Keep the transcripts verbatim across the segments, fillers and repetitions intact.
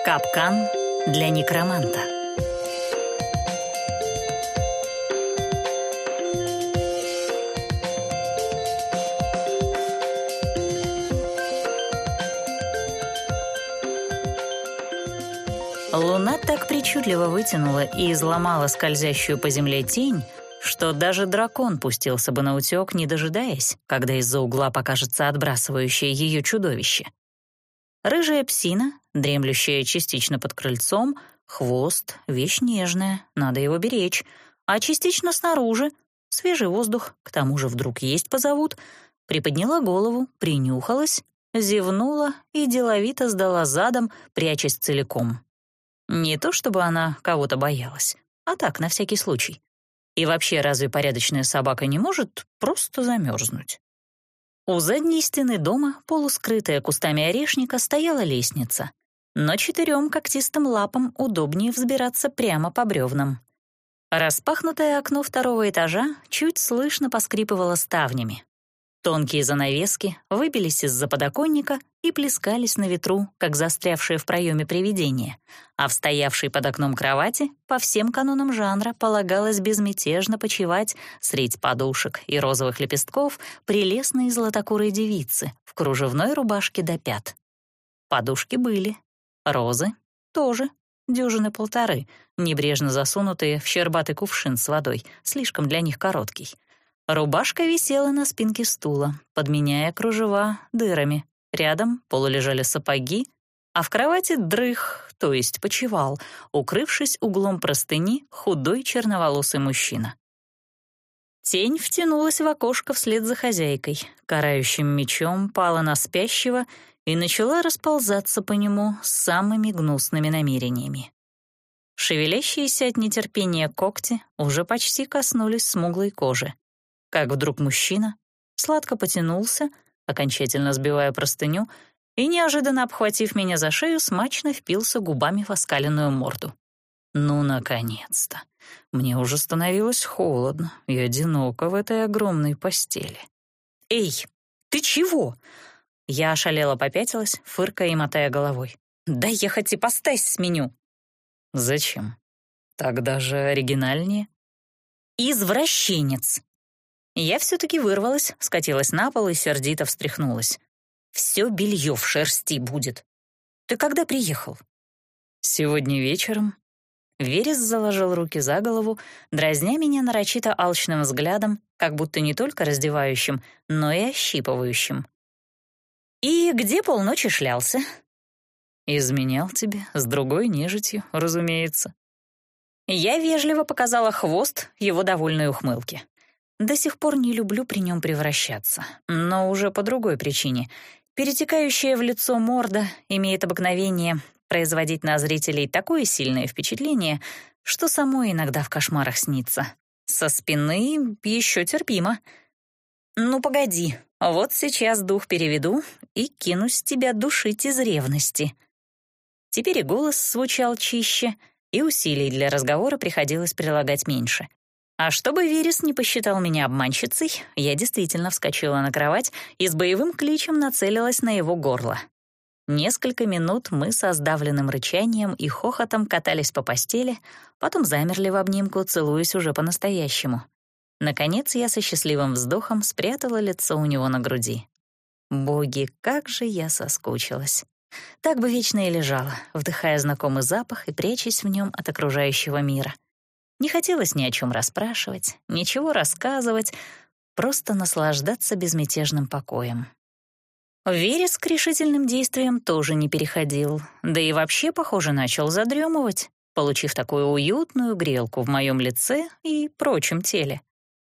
Капкан для некроманта. Луна так причудливо вытянула и изломала скользящую по земле тень, что даже дракон пустился бы наутёк, не дожидаясь, когда из-за угла покажется отбрасывающее ее чудовище. Рыжая псина, дремлющая частично под крыльцом, хвост, вещь нежная, надо его беречь, а частично снаружи, свежий воздух, к тому же вдруг есть позовут, приподняла голову, принюхалась, зевнула и деловито сдала задом, прячась целиком. Не то чтобы она кого-то боялась, а так, на всякий случай. И вообще, разве порядочная собака не может просто замерзнуть? У задней стены дома, полускрытая кустами орешника, стояла лестница, но четырем когтистым лапам удобнее взбираться прямо по бревнам. Распахнутое окно второго этажа чуть слышно поскрипывало ставнями. Тонкие занавески выбились из-за подоконника и плескались на ветру, как застрявшее в проеме привидение, а в стоявшей под окном кровати по всем канонам жанра полагалось безмятежно почивать средь подушек и розовых лепестков прелестной златокурой девицы в кружевной рубашке до пят. Подушки были, розы тоже, дюжины полторы, небрежно засунутые в щербатый кувшин с водой, слишком для них короткий. Рубашка висела на спинке стула, подменяя кружева дырами. Рядом полулежали сапоги, а в кровати дрых, то есть почивал, укрывшись углом простыни, худой черноволосый мужчина. Тень втянулась в окошко вслед за хозяйкой, карающим мечом пала на спящего и начала расползаться по нему с самыми гнусными намерениями. Шевелящиеся от нетерпения когти уже почти коснулись смуглой кожи. Как вдруг мужчина сладко потянулся, окончательно сбивая простыню, и, неожиданно обхватив меня за шею, смачно впился губами в оскаленную морду. Ну, наконец-то! Мне уже становилось холодно и одиноко в этой огромной постели. «Эй, ты чего?» Я ошалела попятилась, фыркая и мотая головой. «Дай я хоть ипостась сменю». «Зачем? Так даже оригинальнее». «Извращенец!» Я все-таки вырвалась, скатилась на пол и сердито встряхнулась. «Все белье в шерсти будет. Ты когда приехал?» «Сегодня вечером». Верес заложил руки за голову, дразня меня нарочито алчным взглядом, как будто не только раздевающим, но и ощипывающим. «И где полночи шлялся?» «Изменял тебе с другой нежитью, разумеется». Я вежливо показала хвост его довольной ухмылке. До сих пор не люблю при нем превращаться, но уже по другой причине. Перетекающая в лицо морда имеет обыкновение производить на зрителей такое сильное впечатление, что самой иногда в кошмарах снится. Со спины еще терпимо. «Ну, погоди, вот сейчас дух переведу и кинусь тебя душить из ревности». Теперь и голос звучал чище, и усилий для разговора приходилось прилагать меньше. А чтобы Верес не посчитал меня обманщицей, я действительно вскочила на кровать и с боевым кличем нацелилась на его горло. Несколько минут мы со сдавленным рычанием и хохотом катались по постели, потом замерли в обнимку, целуясь уже по-настоящему. Наконец я со счастливым вздохом спрятала лицо у него на груди. Боги, как же я соскучилась. Так бы вечно и лежала, вдыхая знакомый запах и прячась в нем от окружающего мира. Не хотелось ни о чем расспрашивать, ничего рассказывать, просто наслаждаться безмятежным покоем. Верес к решительным действиям тоже не переходил, да и вообще, похоже, начал задремывать, получив такую уютную грелку в моем лице и прочем теле.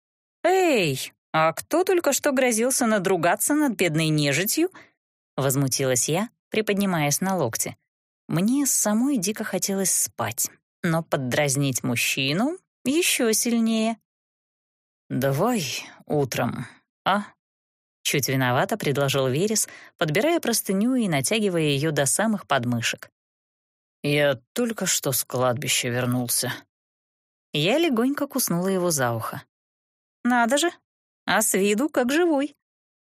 «Эй, а кто только что грозился надругаться над бедной нежитью?» — возмутилась я, приподнимаясь на локте. Мне самой дико хотелось спать, но поддразнить мужчину еще сильнее. «Давай утром, а?» Чуть виновато предложил Верес, подбирая простыню и натягивая ее до самых подмышек. «Я только что с кладбища вернулся». Я легонько куснула его за ухо. «Надо же, а с виду как живой».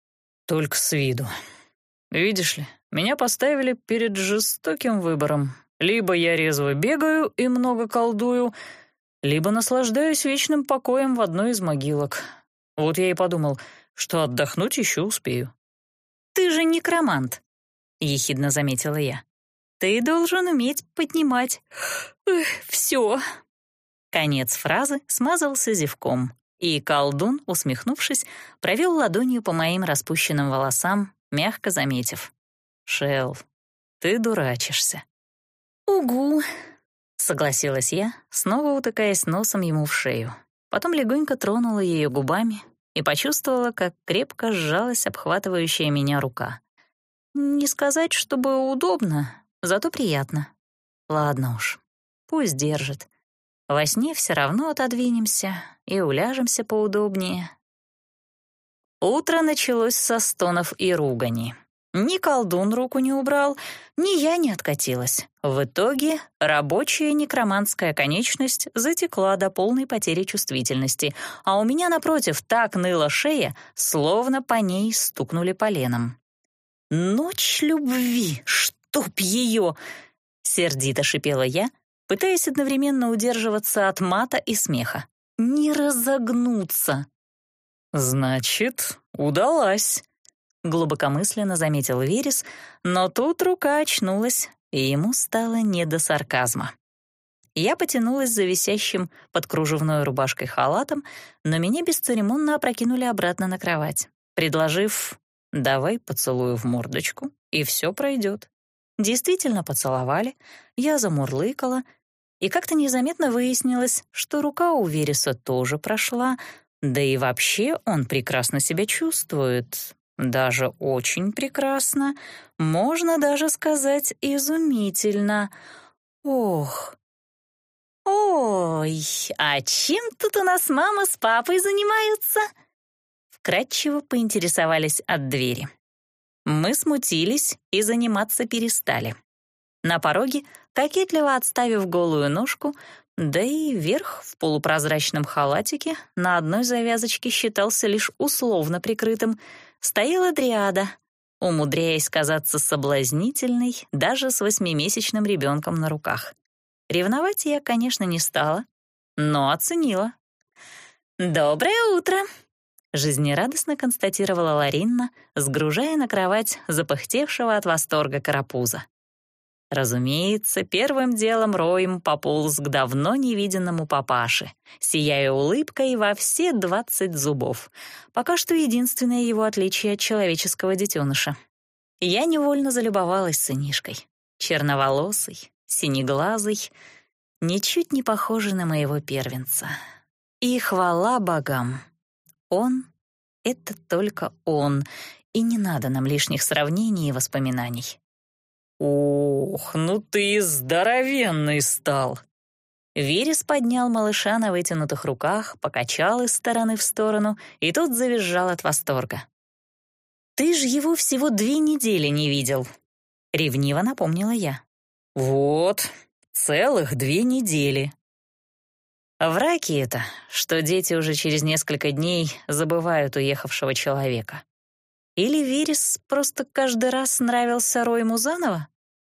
«Только с виду. Видишь ли, меня поставили перед жестоким выбором Либо я резво бегаю и много колдую, либо наслаждаюсь вечным покоем в одной из могилок. Вот я и подумал, что отдохнуть еще успею». «Ты же некромант», — ехидно заметила я. «Ты должен уметь поднимать все». Конец фразы смазался зевком, и колдун, усмехнувшись, провел ладонью по моим распущенным волосам, мягко заметив: «Шелл, ты дурачишься». «Угу», — согласилась я, снова утыкаясь носом ему в шею. Потом легонько тронула ее губами и почувствовала, как крепко сжалась обхватывающая меня рука. Не сказать, чтобы удобно, зато приятно. Ладно уж, пусть держит. Во сне все равно отодвинемся и уляжемся поудобнее. Утро началось со стонов и ругани. Ни колдун руку не убрал, ни я не откатилась. В итоге рабочая некроманская конечность затекла до полной потери чувствительности, а у меня, напротив, так ныла шея, словно по ней стукнули поленом. «Ночь любви, чтоб ее!» — сердито шипела я, пытаясь одновременно удерживаться от мата и смеха. «Не разогнуться!» «Значит, удалась», — глубокомысленно заметил Верес, но тут рука очнулась, и ему стало не до сарказма. Я потянулась за висящим под кружевной рубашкой халатом, но меня бесцеремонно опрокинули обратно на кровать, предложив: «Давай поцелую в мордочку, и все пройдет». Действительно поцеловали, я замурлыкала, и как-то незаметно выяснилось, что рука у Вереса тоже прошла, да и вообще он прекрасно себя чувствует. Даже очень прекрасно, можно даже сказать изумительно. Ох! «Ой, а чем тут у нас мама с папой занимаются?» Вкратчиво поинтересовались от двери. Мы смутились и заниматься перестали. На пороге, кокетливо отставив голую ножку, да и верх в полупрозрачном халатике на одной завязочке считался лишь условно прикрытым, стояла дриада, умудряясь казаться соблазнительной даже с восьмимесячным ребенком на руках. Ревновать я, конечно, не стала, но оценила. «Доброе утро!» — жизнерадостно констатировала Ларинна, сгружая на кровать запыхтевшего от восторга карапуза. Разумеется, первым делом роем пополз к давно невиденному папаше, сияя улыбкой во все двадцать зубов. Пока что единственное его отличие от человеческого детеныша. Я невольно залюбовалась сынишкой. Черноволосый, синеглазый, ничуть не похожий на моего первенца. И хвала богам! Он — это только он, и не надо нам лишних сравнений и воспоминаний. «Ох, ну ты и здоровенный стал!» Верес поднял малыша на вытянутых руках, покачал из стороны в сторону, и тот завизжал от восторга. «Ты ж его всего две недели не видел», — ревниво напомнила я. «Вот, целых две недели». Враки это, что дети уже через несколько дней забывают уехавшего человека. Или Верес просто каждый раз нравился Ройму заново?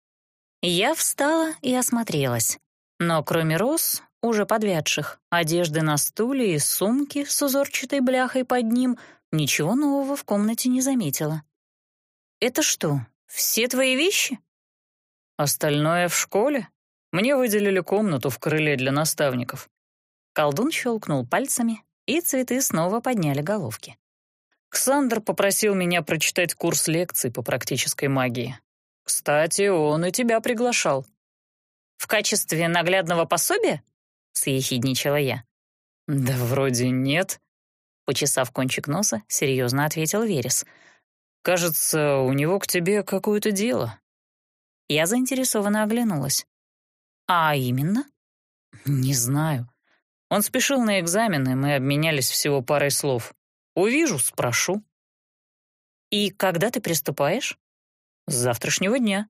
Я встала и осмотрелась, но кроме роз, уже подвядших, одежды на стуле и сумки с узорчатой бляхой под ним, ничего нового в комнате не заметила. «Это что, все твои вещи?» «Остальное в школе. Мне выделили комнату в крыле для наставников». Колдун щелкнул пальцами, и цветы снова подняли головки. «Ксандр попросил меня прочитать курс лекций по практической магии. Кстати, он и тебя приглашал». «В качестве наглядного пособия?» — съехидничала я. «Да вроде нет», — почесав кончик носа, серьезно ответил Верес. «Кажется, у него к тебе какое-то дело». Я заинтересованно оглянулась. «А именно?» «Не знаю. Он спешил на экзамены, мы обменялись всего парой слов. Увижу, спрошу». «И когда ты приступаешь?» «С завтрашнего дня».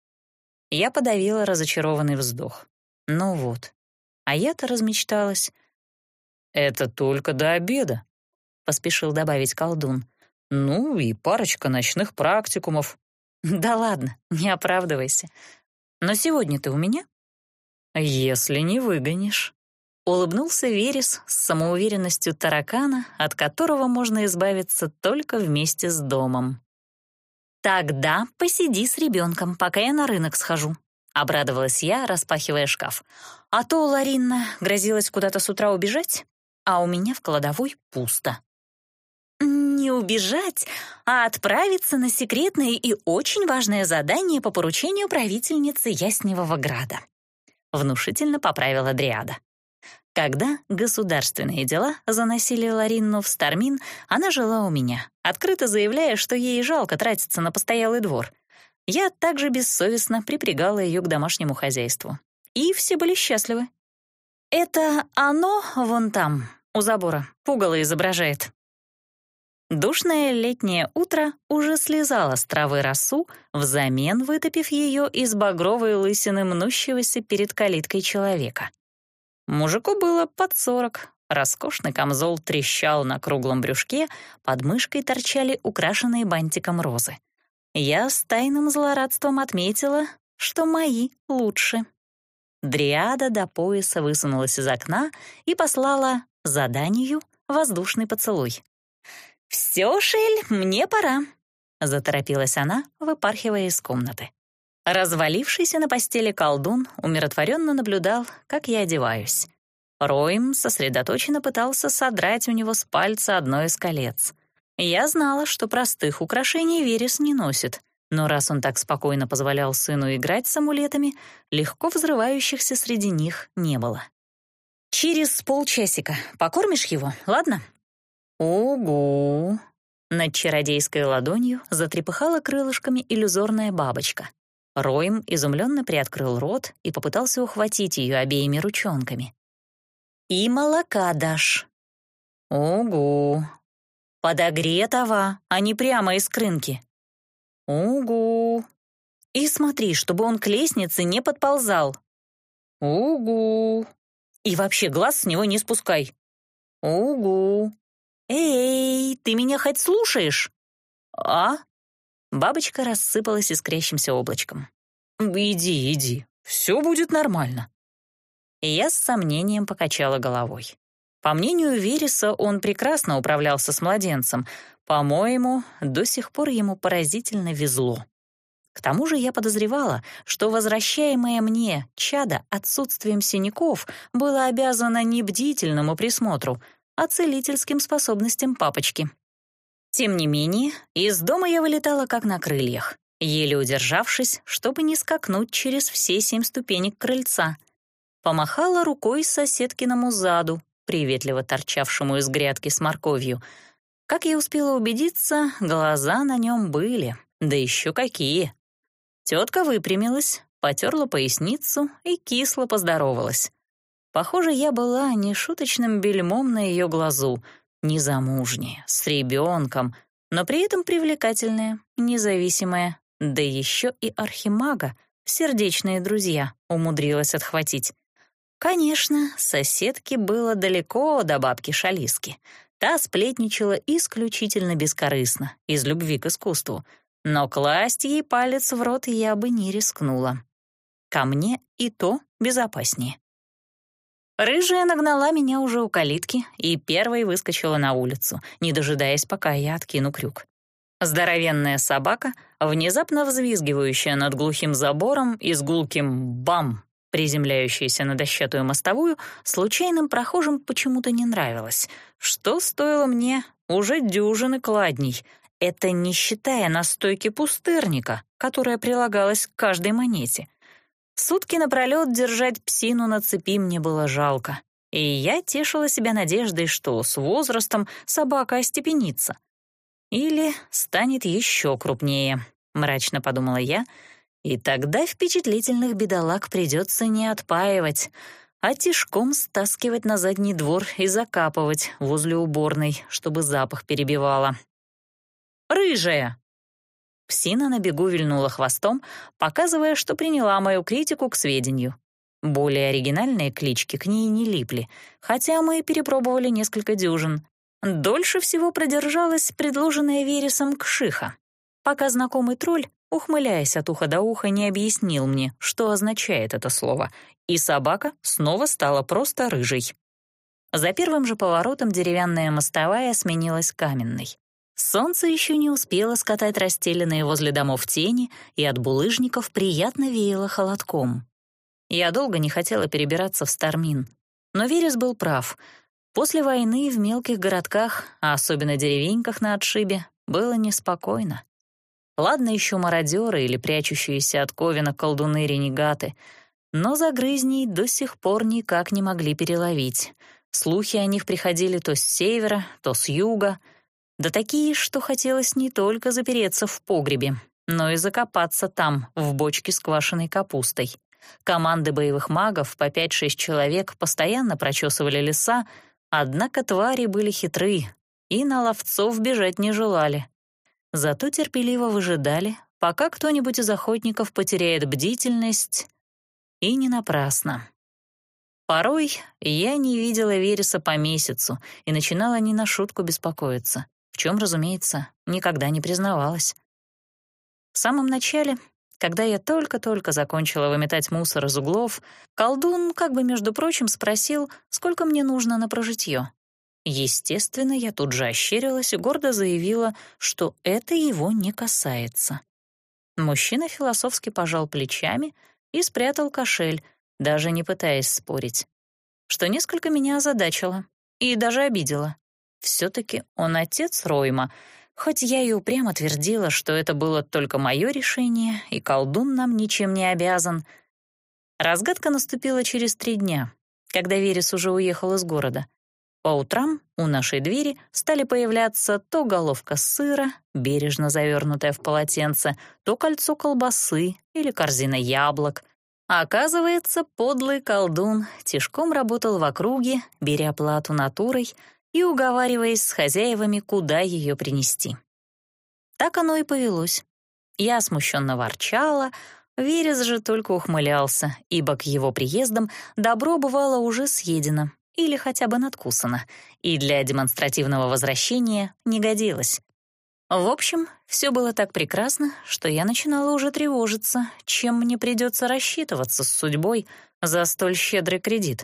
Я подавила разочарованный вздох. Ну вот, а я-то размечталась. «Это только до обеда», — поспешил добавить колдун. «Ну и парочка ночных практикумов». «Да ладно, не оправдывайся. Но сегодня ты у меня?» «Если не выгонишь», — улыбнулся Верес с самоуверенностью таракана, от которого можно избавиться только вместе с домом. «Тогда посиди с ребенком, пока я на рынок схожу», — обрадовалась я, распахивая шкаф. «А то Ларинна грозилась куда-то с утра убежать, а у меня в кладовой пусто». «Не убежать, а отправиться на секретное и очень важное задание по поручению правительницы Ясневого Града», — внушительно поправила Дриада. Когда государственные дела заносили Ларинну в Стармин, она жила у меня, открыто заявляя, что ей жалко тратиться на постоялый двор. Я также бессовестно припрягала ее к домашнему хозяйству. И все были счастливы. «Это оно вон там, у забора, пугало изображает». Душное летнее утро уже слезало с травы росу, взамен вытопив ее из багровой лысины мнущегося перед калиткой человека. Мужику было под сорок, роскошный камзол трещал на круглом брюшке, под мышкой торчали украшенные бантиком розы. Я с тайным злорадством отметила, что мои лучше. Дриада до пояса высунулась из окна и послала заданию воздушный поцелуй. «Всё, Шель, мне пора», — заторопилась она, выпархивая из комнаты. Развалившийся на постели колдун умиротворенно наблюдал, как я одеваюсь. Роим сосредоточенно пытался содрать у него с пальца одно из колец. Я знала, что простых украшений Верес не носит, но раз он так спокойно позволял сыну играть с амулетами, легко взрывающихся среди них не было. «Через полчасика покормишь его, ладно?» «Угу!» Над чародейской ладонью затрепыхала крылышками иллюзорная бабочка. Роим изумленно приоткрыл рот и попытался ухватить ее обеими ручонками. «И молока дашь». «Угу!» «Подогретого, а не прямо из крынки». «Угу!» «И смотри, чтобы он к лестнице не подползал». «Угу!» «И вообще глаз с него не спускай». «Угу!» «Эй, ты меня хоть слушаешь?» «А?» Бабочка рассыпалась искрящимся облачком. «Иди, иди, все будет нормально». Я с сомнением покачала головой. По мнению Вереса, он прекрасно управлялся с младенцем. По-моему, до сих пор ему поразительно везло. К тому же я подозревала, что возвращаемое мне чадо отсутствием синяков было обязано не бдительному присмотру, а целительским способностям папочки. Тем не менее, из дома я вылетала как на крыльях, еле удержавшись, чтобы не скакнуть через все семь ступенек крыльца. Помахала рукой соседкиному заду, приветливо торчавшему из грядки с морковью. Как я успела убедиться, глаза на нем были, да еще какие. Тетка выпрямилась, потерла поясницу и кисло поздоровалась. Похоже, я была нешуточным бельмом на ее глазу, незамужняя, с ребенком, но при этом привлекательная, независимая, да еще и архимага, сердечные друзья, умудрилась отхватить. Конечно, соседке было далеко до бабки Шалиски. Та сплетничала исключительно бескорыстно, из любви к искусству, но класть ей палец в рот я бы не рискнула. Ко мне и то безопаснее. Рыжая нагнала меня уже у калитки и первой выскочила на улицу, не дожидаясь, пока я откину крюк. Здоровенная собака, внезапно взвизгивающая над глухим забором и с гулким «бам», приземляющаяся на дощатую мостовую, случайным прохожим почему-то не нравилась, что стоило мне уже дюжины кладней. Это не считая настойки пустырника, которая прилагалась к каждой монете. Сутки напролёт держать псину на цепи мне было жалко, и я тешила себя надеждой, что с возрастом собака остепенится. Или станет еще крупнее, мрачно подумала я, и тогда впечатлительных бедолаг придется не отпаивать, а тишком стаскивать на задний двор и закапывать возле уборной, чтобы запах перебивало. «Рыжая!» Псина на бегу вильнула хвостом, показывая, что приняла мою критику к сведению. Более оригинальные клички к ней не липли, хотя мы перепробовали несколько дюжин. Дольше всего продержалась предложенная Вересом Кшиха, пока знакомый тролль ухмыляясь от уха до уха, не объяснил мне, что означает это слово, и собака снова стала просто рыжей. За первым же поворотом деревянная мостовая сменилась каменной. Солнце еще не успело скатать расстеленные возле домов тени, и от булыжников приятно веяло холодком. Я долго не хотела перебираться в Стармин, но Верес был прав. После войны в мелких городках, а особенно деревеньках на отшибе, было неспокойно. Ладно еще мародеры или прячущиеся от ковина колдуны-ренегаты, но загрызней до сих пор никак не могли переловить. Слухи о них приходили то с севера, то с юга, да такие, что хотелось не только запереться в погребе, но и закопаться там, в бочке с квашеной капустой. Команды боевых магов по пять-шесть человек постоянно прочесывали леса, однако твари были хитры и на ловцов бежать не желали. Зато терпеливо выжидали, пока кто-нибудь из охотников потеряет бдительность, и не напрасно. Порой я не видела Вереса по месяцу и начинала не на шутку беспокоиться, в чем, разумеется, никогда не признавалась. В самом начале, когда я только-только закончила выметать мусор из углов, колдун, как бы между прочим, спросил, сколько мне нужно на прожитье. Естественно, я тут же ощерилась и гордо заявила, что это его не касается. Мужчина философски пожал плечами и спрятал кошель, даже не пытаясь спорить, что несколько меня озадачило и даже обидело. Все-таки он отец Ройма, хоть я и упрямо твердила, что это было только мое решение, и колдун нам ничем не обязан. Разгадка наступила через три дня, когда Верес уже уехал из города. По утрам у нашей двери стали появляться то головка сыра, бережно завернутая в полотенце, то кольцо колбасы или корзина яблок. А оказывается, подлый колдун тишком работал в округе, беря плату натурой и уговариваясь с хозяевами, куда ее принести. Так оно и повелось. Я смущенно ворчала, Верес же только ухмылялся, ибо к его приездам добро бывало уже съедено или хотя бы надкусано, и для демонстративного возвращения не годилось. В общем, все было так прекрасно, что я начинала уже тревожиться, чем мне придется рассчитываться с судьбой за столь щедрый кредит.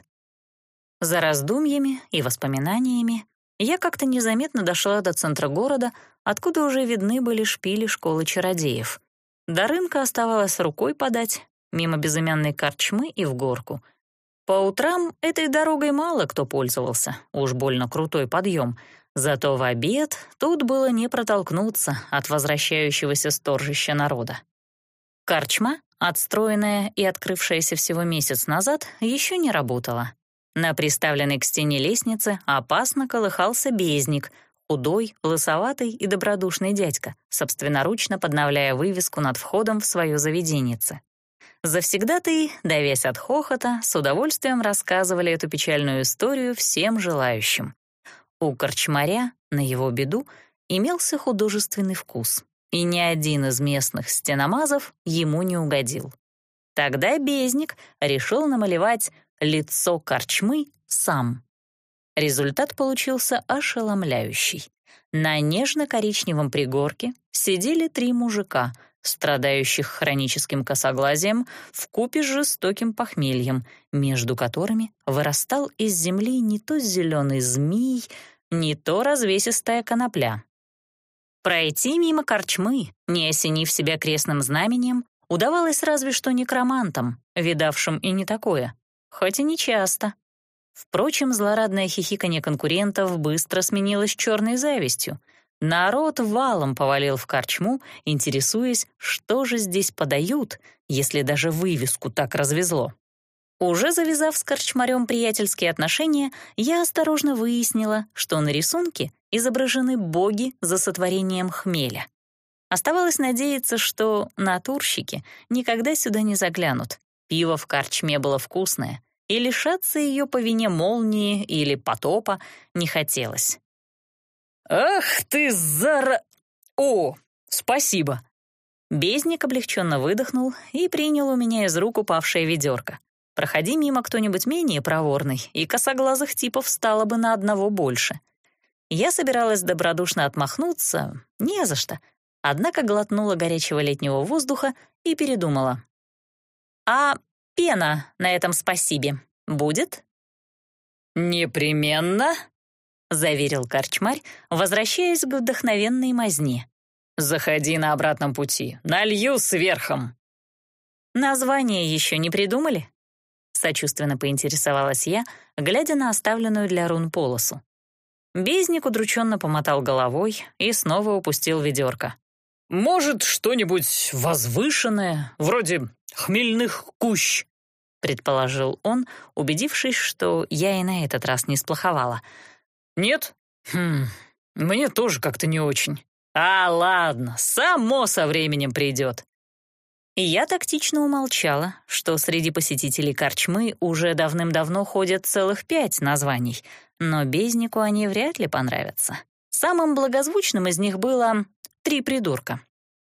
За раздумьями и воспоминаниями я как-то незаметно дошла до центра города, откуда уже видны были шпили школы чародеев. До рынка оставалось рукой подать, мимо безымянной корчмы и в горку. По утрам этой дорогой мало кто пользовался, уж больно крутой подъем, зато в обед тут было не протолкнуться от возвращающегося с торжища народа. Корчма, отстроенная и открывшаяся всего месяц назад, еще не работала. На приставленной к стене лестнице опасно колыхался безник, худой, лысоватый и добродушный дядька, собственноручно подновляя вывеску над входом в свое заведеньице. Завсегдатаи, давясь от хохота, с удовольствием рассказывали эту печальную историю всем желающим. У корчмаря, на его беду, имелся художественный вкус, и ни один из местных стеномазов ему не угодил. Тогда безник решил намалевать лицо корчмы сам. Результат получился ошеломляющий. На нежно-коричневом пригорке сидели три мужика, страдающих хроническим косоглазием вкупе с жестоким похмельем, между которыми вырастал из земли не то зеленый змей, не то развесистая конопля. Пройти мимо корчмы, не осенив себя крестным знаменем, удавалось разве что некромантам, видавшим и не такое, хоть и не часто. Впрочем, злорадное хихиканье конкурентов быстро сменилось черной завистью. Народ валом повалил в корчму, интересуясь, что же здесь подают, если даже вывеску так развезло. Уже завязав с корчмарем приятельские отношения, я осторожно выяснила, что на рисунке изображены боги за сотворением хмеля. Оставалось надеяться, что натурщики никогда сюда не заглянут. Пиво в корчме было вкусное, и лишаться ее по вине молнии или потопа не хотелось. «Ах ты, зара... О, спасибо!» Безник облегченно выдохнул и принял у меня из рук упавшее ведерко. Проходи мимо кто-нибудь менее проворный, и косоглазых типов стало бы на одного больше. Я собиралась добродушно отмахнуться, не за что. однако глотнула горячего летнего воздуха и передумала. «А пена на этом спасибе будет?» «Непременно», — заверил корчмарь, возвращаясь к вдохновенной мазне. «Заходи на обратном пути, налью сверхом». «Название еще не придумали?» — сочувственно поинтересовалась я, глядя на оставленную для рун полосу. Бездник удрученно помотал головой и снова упустил ведерко. «Может, что-нибудь возвышенное, вроде хмельных кущ?» — предположил он, убедившись, что я и на этот раз не сплоховала. «Нет? Хм, мне тоже как-то не очень. А, ладно, само со временем придет». И я тактично умолчала, что среди посетителей корчмы уже давным-давно ходят целых пять названий, но Безднику они вряд ли понравятся. Самым благозвучным из них было «Три придурка».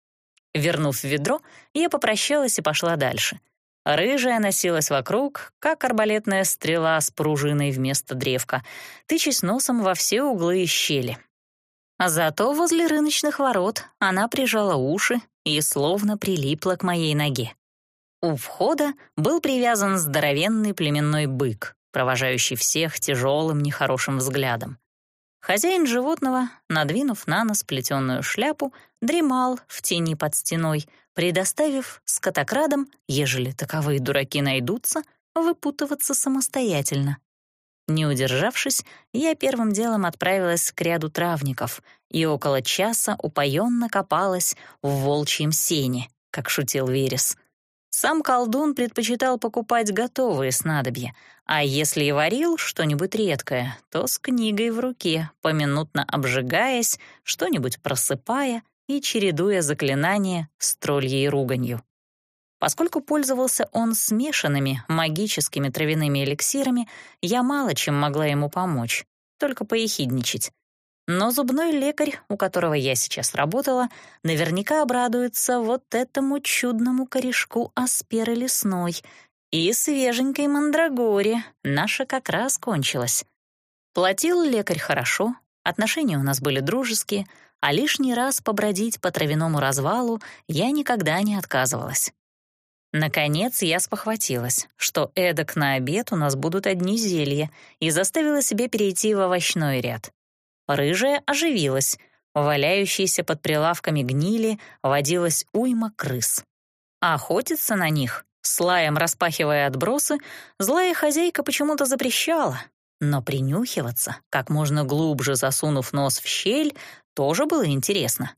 Вернув ведро, я попрощалась и пошла дальше. Рыжая носилась вокруг, как арбалетная стрела с пружиной вместо древка, тычась носом во все углы и щели. А зато возле рыночных ворот она прижала уши и словно прилипла к моей ноге. У входа был привязан здоровенный племенной бык, провожающий всех тяжелым нехорошим взглядом. Хозяин животного, надвинув на нос плетеную шляпу, дремал в тени под стеной, предоставив скотокрадам, ежели таковые дураки найдутся, выпутываться самостоятельно. Не удержавшись, я первым делом отправилась к ряду травников и около часа упоенно копалась в волчьем сене, как шутил Верес. Сам колдун предпочитал покупать готовые снадобья, а если и варил что-нибудь редкое, то с книгой в руке, поминутно обжигаясь, что-нибудь просыпая и чередуя заклинания с тролльей руганью. Поскольку пользовался он смешанными магическими травяными эликсирами, я мало чем могла ему помочь, только поехидничать. Но зубной лекарь, у которого я сейчас работала, наверняка обрадуется вот этому чудному корешку асперы лесной и свеженькой мандрагоре, наша как раз кончилась. Платил лекарь хорошо, отношения у нас были дружеские, а лишний раз побродить по травяному развалу я никогда не отказывалась. Наконец я спохватилась, что эдак на обед у нас будут одни зелья, и заставила себе перейти в овощной ряд. Рыжая оживилась, валяющейся под прилавками гнили водилась уйма крыс. А охотиться на них, с лаем распахивая отбросы, злая хозяйка почему-то запрещала, но принюхиваться, как можно глубже засунув нос в щель, тоже было интересно.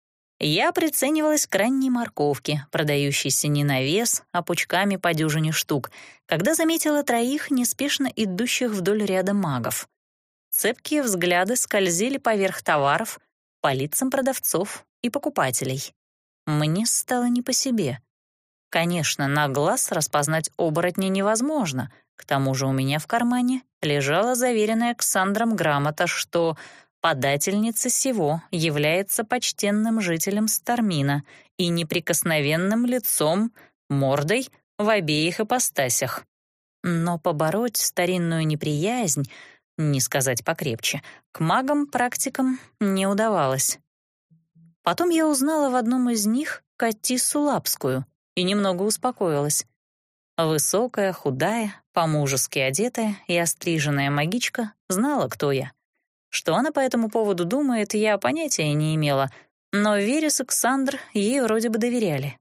Я приценивалась к ранней морковке, продающейся не на вес, а пучками по дюжине штук, когда заметила троих неспешно идущих вдоль ряда магов. Цепкие взгляды скользили поверх товаров, по лицам продавцов и покупателей. Мне стало не по себе. Конечно, на глаз распознать оборотня невозможно, к тому же у меня в кармане лежала заверенная Ксандром грамота, что подательница сего является почтенным жителем Стармина и неприкосновенным лицом, мордой в обеих ипостасях. Но побороть старинную неприязнь, не сказать покрепче, к магам-практикам не удавалось. Потом я узнала в одном из них Катиссу Лапскую и немного успокоилась. Высокая, худая, по-мужески одетая и остриженная магичка знала, кто я. Что она по этому поводу думает, я понятия не имела, но Верес и Ксандр ей вроде бы доверяли.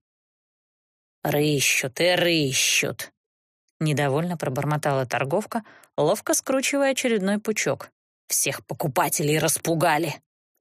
«Рыщут и рыщут», — недовольно пробормотала торговка, ловко скручивая очередной пучок. «Всех покупателей распугали».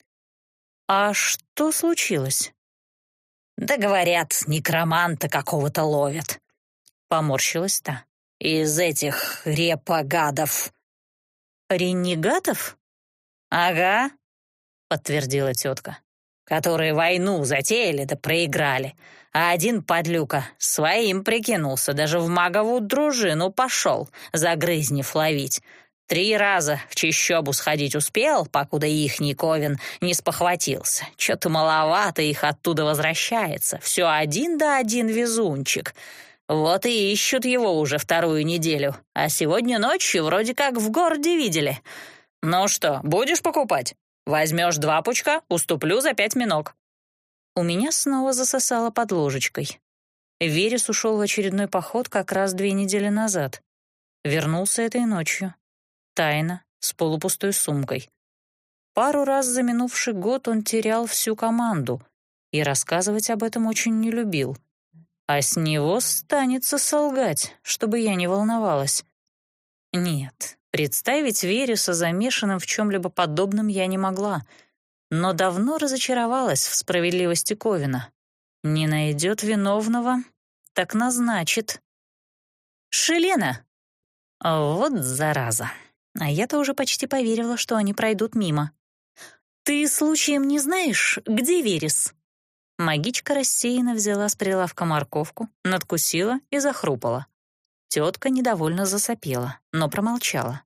«А что случилось?» «Да говорят, некроманта какого-то ловят», — поморщилась та. «Из этих репогадов». «Ренегатов?» «Ага», — подтвердила тетка, «которые войну затеяли да проиграли, а один подлюка своим прикинулся, даже в магову дружину пошел, загрызнев ловить. Три раза в чащобу сходить успел, покуда ихний Ковен не спохватился. Чё-то маловато их оттуда возвращается, все один да один везунчик. Вот и ищут его уже вторую неделю, а сегодня ночью вроде как в городе видели. Ну что, будешь покупать? Возьмешь два пучка, уступлю за пять минок». У меня снова засосало под ложечкой. Верес ушел в очередной поход как раз две недели назад. Вернулся этой ночью. Тайно, с полупустой сумкой. Пару раз за минувший год он терял всю команду и рассказывать об этом очень не любил. А с него станется солгать, чтобы я не волновалась. Нет, представить Вереса замешанным в чем-либо подобном я не могла, но давно разочаровалась в справедливости Ковина. Не найдет виновного, так назначит. «Шелена!» Вот зараза. А я-то уже почти поверила, что они пройдут мимо. «Ты случаем не знаешь, где Верес?» Магичка рассеянно взяла с прилавка морковку, надкусила и захрупала. Тетка недовольно засопела, но промолчала.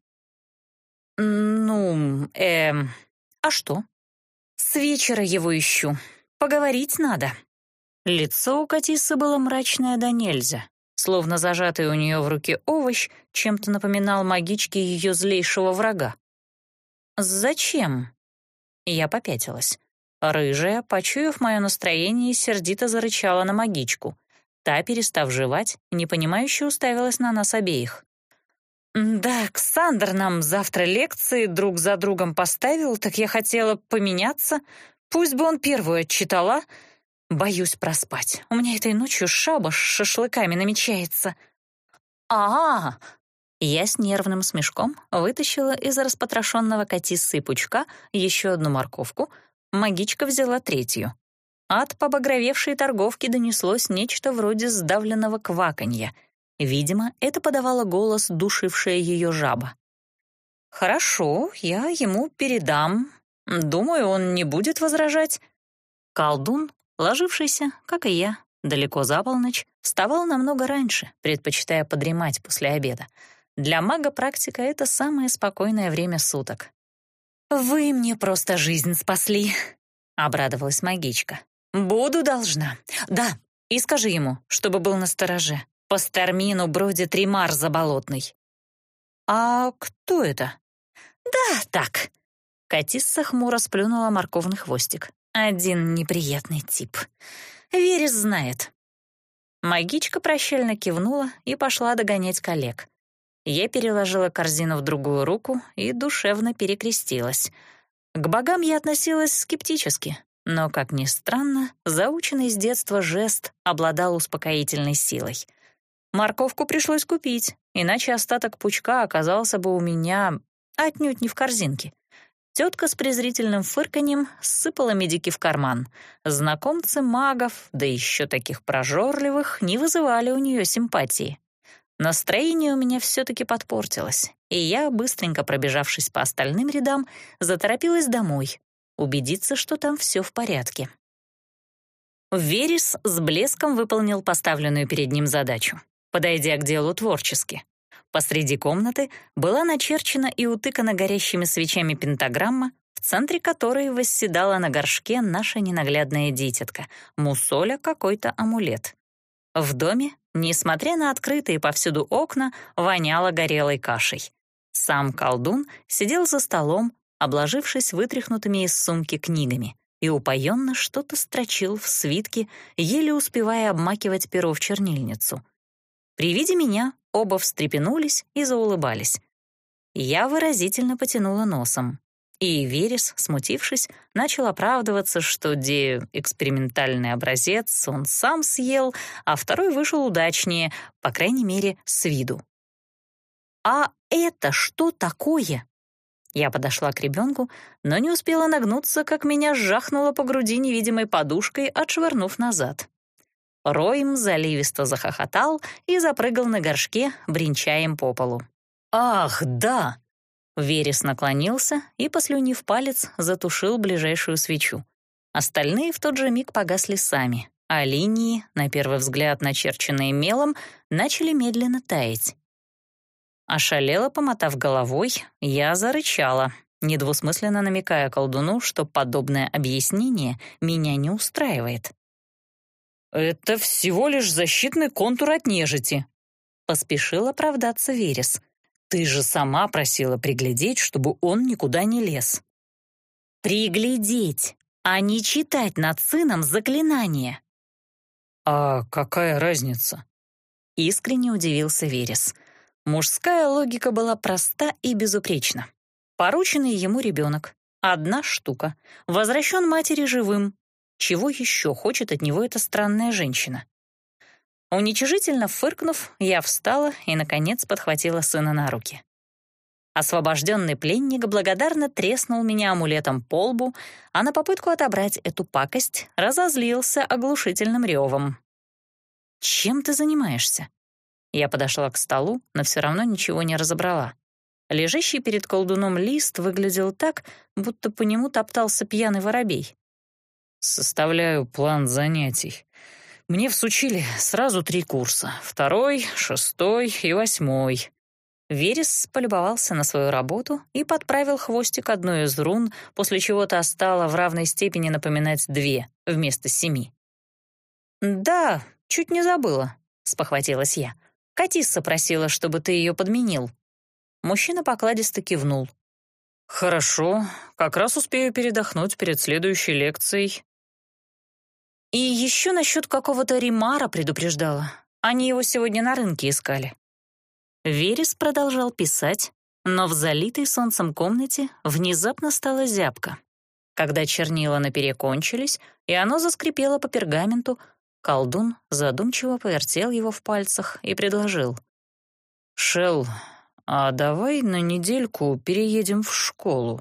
«Ну, эм, а что?» «С вечера его ищу. Поговорить надо». Лицо у Катиссы было мрачное да нельзя, словно зажатый у нее в руке овощ чем-то напоминал магичке ее злейшего врага. «Зачем?» Я попятилась. Рыжая, почуяв мое настроение, сердито зарычала на магичку. Та, перестав жевать, непонимающе уставилась на нас обеих. «Да, Ксандр нам завтра лекции друг за другом поставил, так я хотела поменяться. Пусть бы он первую отчитала. Боюсь проспать. У меня этой ночью шабаш с шашлыками намечается». «А-а-а!» Я с нервным смешком вытащила из распотрошенного Катиссы пучка еще одну морковку. Магичка взяла третью. От побагровевшей торговки донеслось нечто вроде сдавленного кваканья. Видимо, это подавало голос душившая ее жаба. «Хорошо, я ему передам. Думаю, он не будет возражать». Колдун, ложившийся, как и я, далеко за полночь, вставал намного раньше, предпочитая подремать после обеда. Для мага практика — это самое спокойное время суток. «Вы мне просто жизнь спасли», — обрадовалась магичка. «Буду должна. Да, и скажи ему, чтобы был настороже. По Стармину бродит ремар заболотный». «А кто это?» «Да, так». Катисса хмуро сплюнула морковный хвостик. «Один неприятный тип. Верес знает». Магичка прощально кивнула и пошла догонять коллег. Я переложила корзину в другую руку и душевно перекрестилась. К богам я относилась скептически, но, как ни странно, заученный с детства жест обладал успокоительной силой. Морковку пришлось купить, иначе остаток пучка оказался бы у меня отнюдь не в корзинке. Тетка с презрительным фырканьем сыпала медики в карман. Знакомцы магов, да еще таких прожорливых, не вызывали у нее симпатии. Настроение у меня все-таки подпортилось, и я, быстренько пробежавшись по остальным рядам, заторопилась домой, убедиться, что там все в порядке. Верес с блеском выполнил поставленную перед ним задачу, подойдя к делу творчески. Посреди комнаты была начерчена и утыкана горящими свечами пентаграмма, в центре которой восседала на горшке наша ненаглядная дитятка, мусоля какой-то амулет. В доме, несмотря на открытые повсюду окна, воняло горелой кашей. Сам колдун сидел за столом, обложившись вытряхнутыми из сумки книгами, и упоенно что-то строчил в свитке, еле успевая обмакивать перо в чернильницу. При виде меня оба встрепенулись и заулыбались. Я выразительно потянула носом. И Верес, смутившись, начал оправдываться, что де экспериментальный образец он сам съел, а второй вышел удачнее, по крайней мере, с виду. «А это что такое?» Я подошла к ребенку, но не успела нагнуться, как меня жахнуло по груди невидимой подушкой, отшвырнув назад. Роем заливисто захохотал и запрыгал на горшке, бренча им по полу. «Ах, да!» Верес наклонился и, послюнив палец, затушил ближайшую свечу. Остальные в тот же миг погасли сами, а линии, на первый взгляд начерченные мелом, начали медленно таять. Ошалело помотав головой, я зарычала, недвусмысленно намекая колдуну, что подобное объяснение меня не устраивает. «Это всего лишь защитный контур от нежити», — поспешил оправдаться Верес. «Ты же сама просила приглядеть, чтобы он никуда не лез». «Приглядеть! а не читать над сыном заклинания. «А какая разница?» — искренне удивился Верес. Мужская логика была проста и безупречна. Порученный ему ребенок. Одна штука. Возвращен матери живым. Чего еще хочет от него эта странная женщина? Уничижительно фыркнув, я встала и, наконец, подхватила сына на руки. Освобожденный пленник благодарно треснул меня амулетом по лбу, а на попытку отобрать эту пакость разозлился оглушительным ревом. «Чем ты занимаешься?» Я подошла к столу, но все равно ничего не разобрала. Лежащий перед колдуном лист выглядел так, будто по нему топтался пьяный воробей. «Составляю план занятий. Мне всучили сразу три курса — второй, шестой и восьмой». Верес полюбовался на свою работу и подправил хвостик одной из рун, после чего та стала в равной степени напоминать две вместо семи. «Да, чуть не забыла», — спохватилась я. «Катисса просила, чтобы ты ее подменил». Мужчина покладисто кивнул. «Хорошо, как раз успею передохнуть перед следующей лекцией». «И еще насчет какого-то Римара предупреждала. Они его сегодня на рынке искали». Верес продолжал писать, но в залитой солнцем комнате внезапно стало зябко. Когда чернила напере кончились, и оно заскрипело по пергаменту, колдун задумчиво повертел его в пальцах и предложил. «Шелл, а давай на недельку переедем в школу».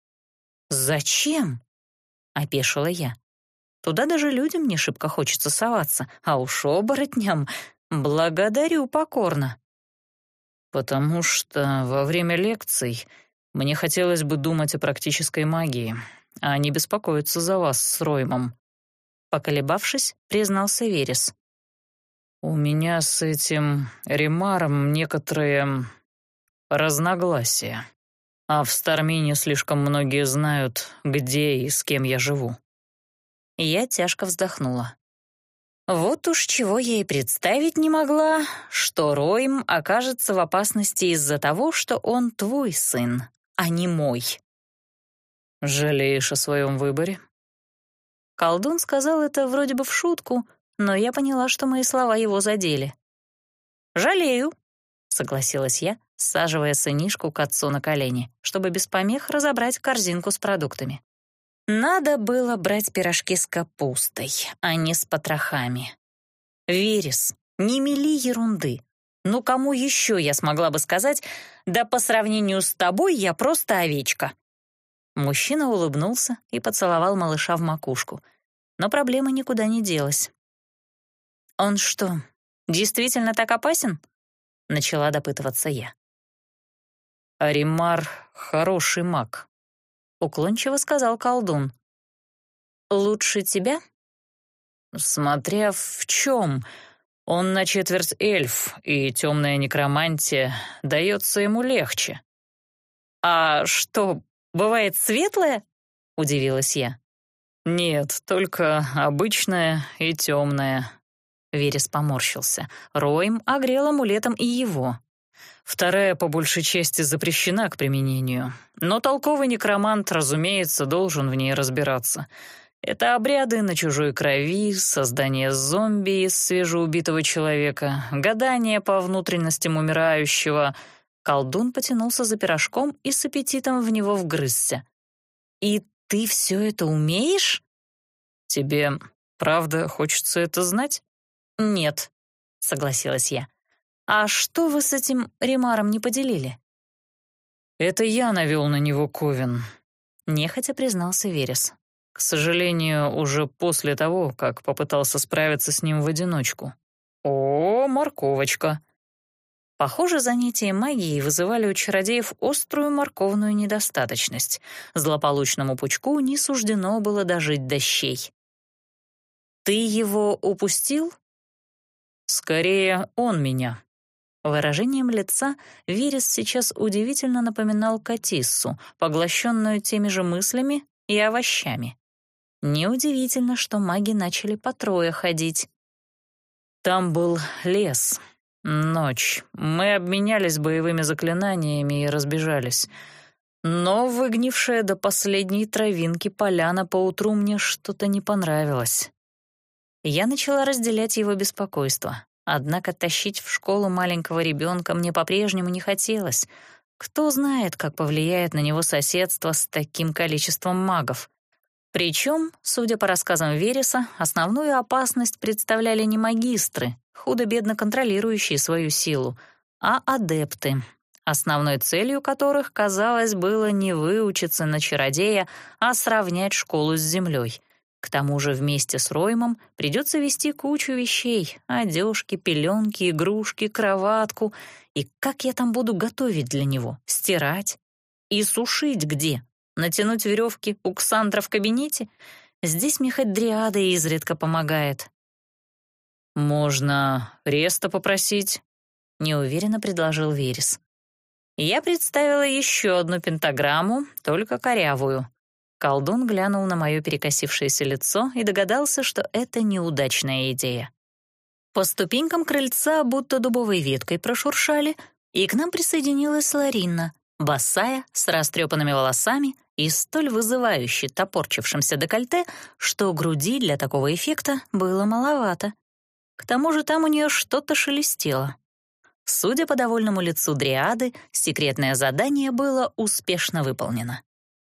«Зачем?» — опешила я. «Туда даже людям не шибко хочется соваться, а уж оборотням благодарю покорно». «Потому что во время лекций мне хотелось бы думать о практической магии, а не беспокоиться за вас с Роймом», — поколебавшись, признался Верес. «У меня с этим Римаром некоторые разногласия, а в Стармине слишком многие знают, где и с кем я живу». Я тяжко вздохнула. Вот уж чего я и представить не могла, что Ройм окажется в опасности из-за того, что он твой сын, а не мой. «Жалеешь о своем выборе?» Колдун сказал это вроде бы в шутку, но я поняла, что мои слова его задели. «Жалею», — согласилась я, саживая сынишку к отцу на колени, чтобы без помех разобрать корзинку с продуктами. Надо было брать пирожки с капустой, а не с потрохами. Верес, не мели ерунды. Ну кому еще я смогла бы сказать, да по сравнению с тобой я просто овечка? Мужчина улыбнулся и поцеловал малыша в макушку, но проблема никуда не делась. «Он что, действительно так опасен?» — начала допытываться я. «Римар — хороший маг», — уклончиво сказал колдун. «Лучше тебя?» «Смотря в чем. Он на четверть эльф, и темная некромантия дается ему легче». «А что, бывает светлое?» — удивилась я. «Нет, только обычная и темная». Верес поморщился. Ройм огрел амулетом и его. Вторая, по большей части, запрещена к применению. Но толковый некромант, разумеется, должен в ней разбираться. Это обряды на чужой крови, создание зомби из свежеубитого человека, гадание по внутренностям умирающего. Колдун потянулся за пирожком и с аппетитом в него вгрызся. «И ты все это умеешь?» «Тебе правда хочется это знать?» «Нет», — согласилась я. «А что вы с этим Римаром не поделили?» «Это я навел на него ковен», — нехотя признался Верес. «К сожалению, уже после того, как попытался справиться с ним в одиночку». «О, морковочка!» Похоже, занятия магией вызывали у чародеев острую морковную недостаточность. Злополучному пучку не суждено было дожить до щей. «Ты его упустил?» «Скорее, он меня». Выражением лица Верес сейчас удивительно напоминал Катиссу, поглощенную теми же мыслями и овощами. Неудивительно, что маги начали по трое ходить. «Там был лес, ночь. Мы обменялись боевыми заклинаниями и разбежались. Но выгнившая до последней травинки поляна поутру мне что-то не понравилось. Я начала разделять его беспокойство. Однако тащить в школу маленького ребенка мне по-прежнему не хотелось. Кто знает, как повлияет на него соседство с таким количеством магов. Причем, судя по рассказам Вереса, основную опасность представляли не магистры, худо-бедно контролирующие свою силу, а адепты, основной целью которых, казалось, было не выучиться на чародея, а сравнять школу с землей. К тому же вместе с Роймом придется вести кучу вещей — одежки, пеленки, игрушки, кроватку. И как я там буду готовить для него, стирать? И сушить где? Натянуть веревки у Ксандра в кабинете? Здесь мне хоть дриада изредка помогает. «Можно Реста попросить?» — неуверенно предложил Верес. Я представила еще одну пентаграмму, только корявую. Колдун глянул на мое перекосившееся лицо и догадался, что это неудачная идея. По ступенькам крыльца будто дубовой веткой прошуршали, и к нам присоединилась Ларинна, босая, с растрепанными волосами и столь вызывающе топорчившимся декольте, что груди для такого эффекта было маловато. К тому же там у нее что-то шелестело. Судя по довольному лицу дриады, секретное задание было успешно выполнено.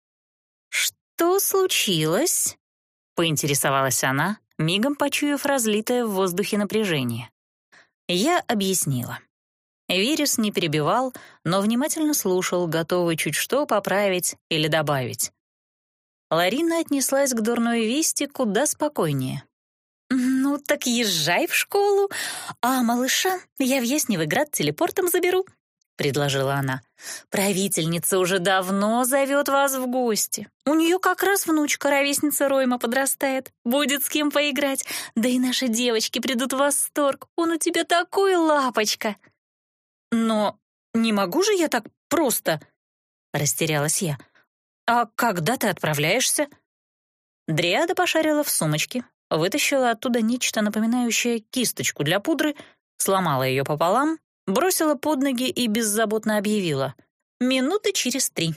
«Что случилось?» — поинтересовалась она, мигом почуяв разлитое в воздухе напряжение. Я объяснила. Верес не перебивал, но внимательно слушал, готовый чуть что поправить или добавить. Ларина отнеслась к дурной вести куда спокойнее. «Ну так езжай в школу, а малыша я в Ясневый-Град телепортом заберу», — предложила она. «Правительница уже давно зовет вас в гости. У нее как раз внучка, ровесница Ройма, подрастает. Будет с кем поиграть. Да и наши девочки придут в восторг. Он у тебя такой лапочка». «Но не могу же я так просто?» — растерялась я. «А когда ты отправляешься?» Дриада пошарила в сумочке, вытащила оттуда нечто напоминающее кисточку для пудры, сломала ее пополам, бросила под ноги и беззаботно объявила: «Минуты через три».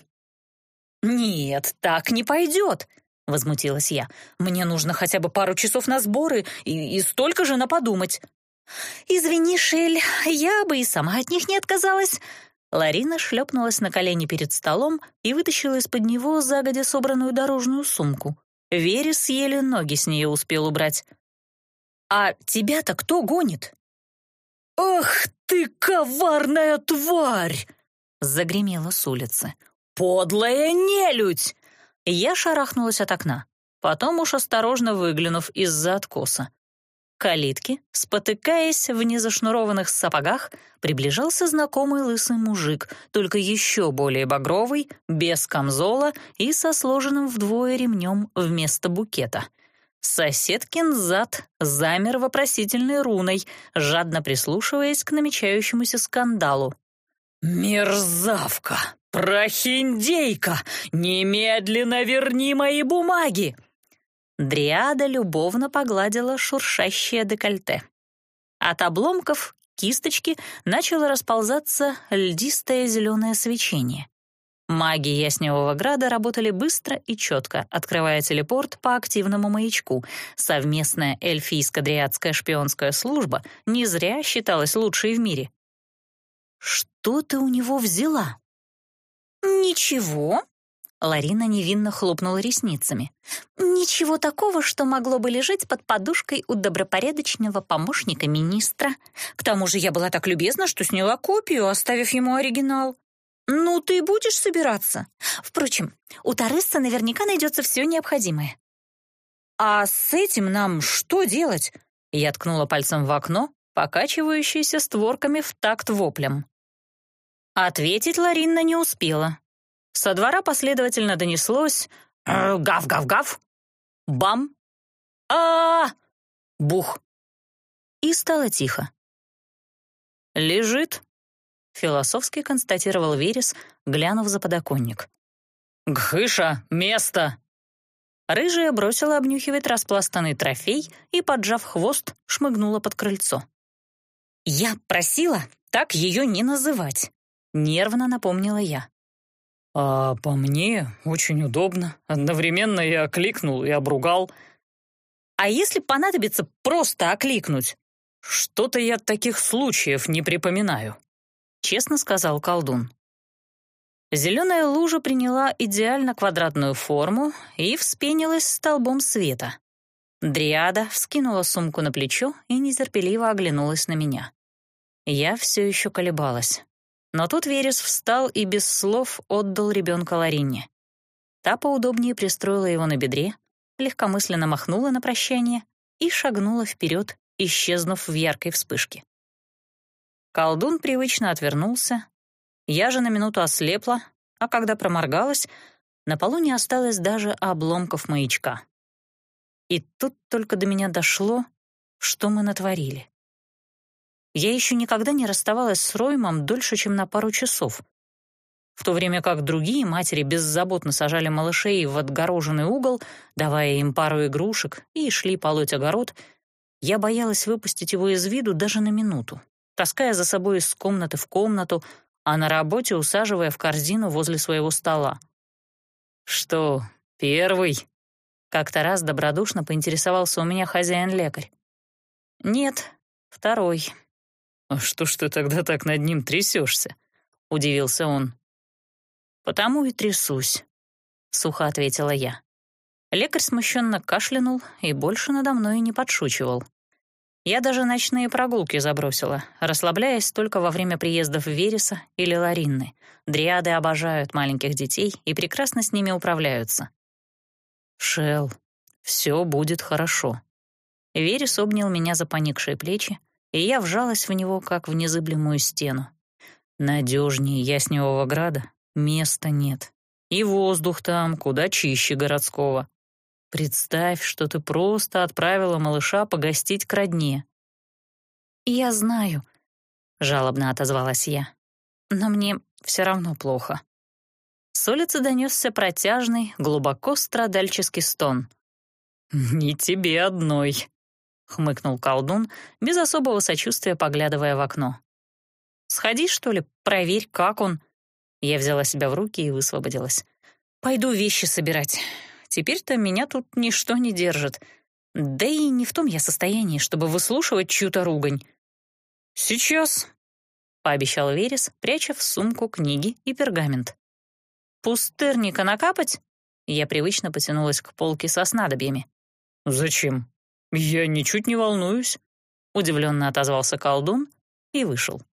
«Нет, так не пойдет», — возмутилась я. «Мне нужно хотя бы пару часов на сборы и, и столько же на подумать». «Извини, Шель, я бы и сама от них не отказалась». Ларина шлепнулась на колени перед столом и вытащила из-под него загодя собранную дорожную сумку. Верес еле ноги с нее успел убрать. «А тебя-то кто гонит?» «Ах ты, коварная тварь!» — загремела с улицы. «Подлая нелюдь!» Я шарахнулась от окна, потом уж осторожно выглянув из-за откоса. К калитке, спотыкаясь в незашнурованных сапогах, приближался знакомый лысый мужик, только еще более багровый, без камзола и со сложенным вдвое ремнем вместо букета. Соседкин зад замер вопросительной руной, жадно прислушиваясь к намечающемуся скандалу. «Мерзавка! Прохиндейка! Немедленно верни мои бумаги!» Дриада любовно погладила шуршащее декольте. От обломков кисточки начало расползаться льдистое зеленое свечение. Маги Ясневого Града работали быстро и четко, открывая телепорт по активному маячку. Совместная эльфийско-дриадская шпионская служба не зря считалась лучшей в мире. «Что ты у него взяла?» «Ничего», — Ларина невинно хлопнула ресницами. «Ничего такого, что могло бы лежать под подушкой у добропорядочного помощника министра. К тому же я была так любезна, что сняла копию, оставив ему оригинал. Ну, ты будешь собираться? Впрочем, у Таресса наверняка найдется все необходимое». «А с этим нам что делать?» Я ткнула пальцем в окно, покачивающееся створками в такт воплем. Ответить Ларинна не успела. Со двора последовательно донеслось «гав-гав-гав», «бам», а бух. И стало тихо. «Лежит», — философски констатировал Верес, глянув за подоконник. «Гхыша, место!» Рыжая бросила обнюхивать распластанный трофей и, поджав хвост, шмыгнула под крыльцо. «Я просила так ее не называть», — нервно напомнила я. «А по мне очень удобно. Одновременно я окликнул и обругал». «А если понадобится просто окликнуть?» «Что-то я таких случаев не припоминаю», — честно сказал колдун. Зеленая лужа приняла идеально квадратную форму и вспенилась столбом света. Дриада вскинула сумку на плечо и нетерпеливо оглянулась на меня. Я все еще колебалась. Но тут Верес встал и без слов отдал ребенка Ларинне. Та поудобнее пристроила его на бедре, легкомысленно махнула на прощание и шагнула вперед, исчезнув в яркой вспышке. Колдун привычно отвернулся. Я же на минуту ослепла, а когда проморгалась, на полу не осталось даже обломков маячка. И тут только до меня дошло, что мы натворили. Я еще никогда не расставалась с Роймом дольше, чем на пару часов. В то время как другие матери беззаботно сажали малышей в отгороженный угол, давая им пару игрушек, и шли полоть огород, я боялась выпустить его из виду даже на минуту, таская за собой из комнаты в комнату, а на работе усаживая в корзину возле своего стола. «Что, первый?» — как-то раз добродушно поинтересовался у меня хозяин-лекарь. «Нет, второй». «А что ж ты тогда так над ним трясешься?» — удивился он. «Потому и трясусь», — сухо ответила я. Лекарь смущенно кашлянул и больше надо мной не подшучивал. Я даже ночные прогулки забросила, расслабляясь только во время приездов Вереса или Ларинны. Дриады обожают маленьких детей и прекрасно с ними управляются. «Шел, все будет хорошо». Верес обнял меня за поникшие плечи, и я вжалась в него, как в незыблемую стену. Надежнее Ясневого града места нет. И воздух там куда чище городского. Представь, что ты просто отправила малыша погостить к родне. «Я знаю», — жалобно отозвалась я, «но мне все равно плохо». С улицы донесся протяжный, глубоко страдальческий стон. «Не тебе одной», — хмыкнул колдун, без особого сочувствия поглядывая в окно. «Сходи, что ли, проверь, как он». Я взяла себя в руки и высвободилась. «Пойду вещи собирать. Теперь-то меня тут ничто не держит. Да и не в том я состоянии, чтобы выслушивать чью-то ругань». «Сейчас», — пообещал Верес, пряча в сумку книги и пергамент. «Пустырника накапать?» Я привычно потянулась к полке со снадобьями. «Зачем? Я ничуть не волнуюсь», — удивленно отозвался колдун и вышел.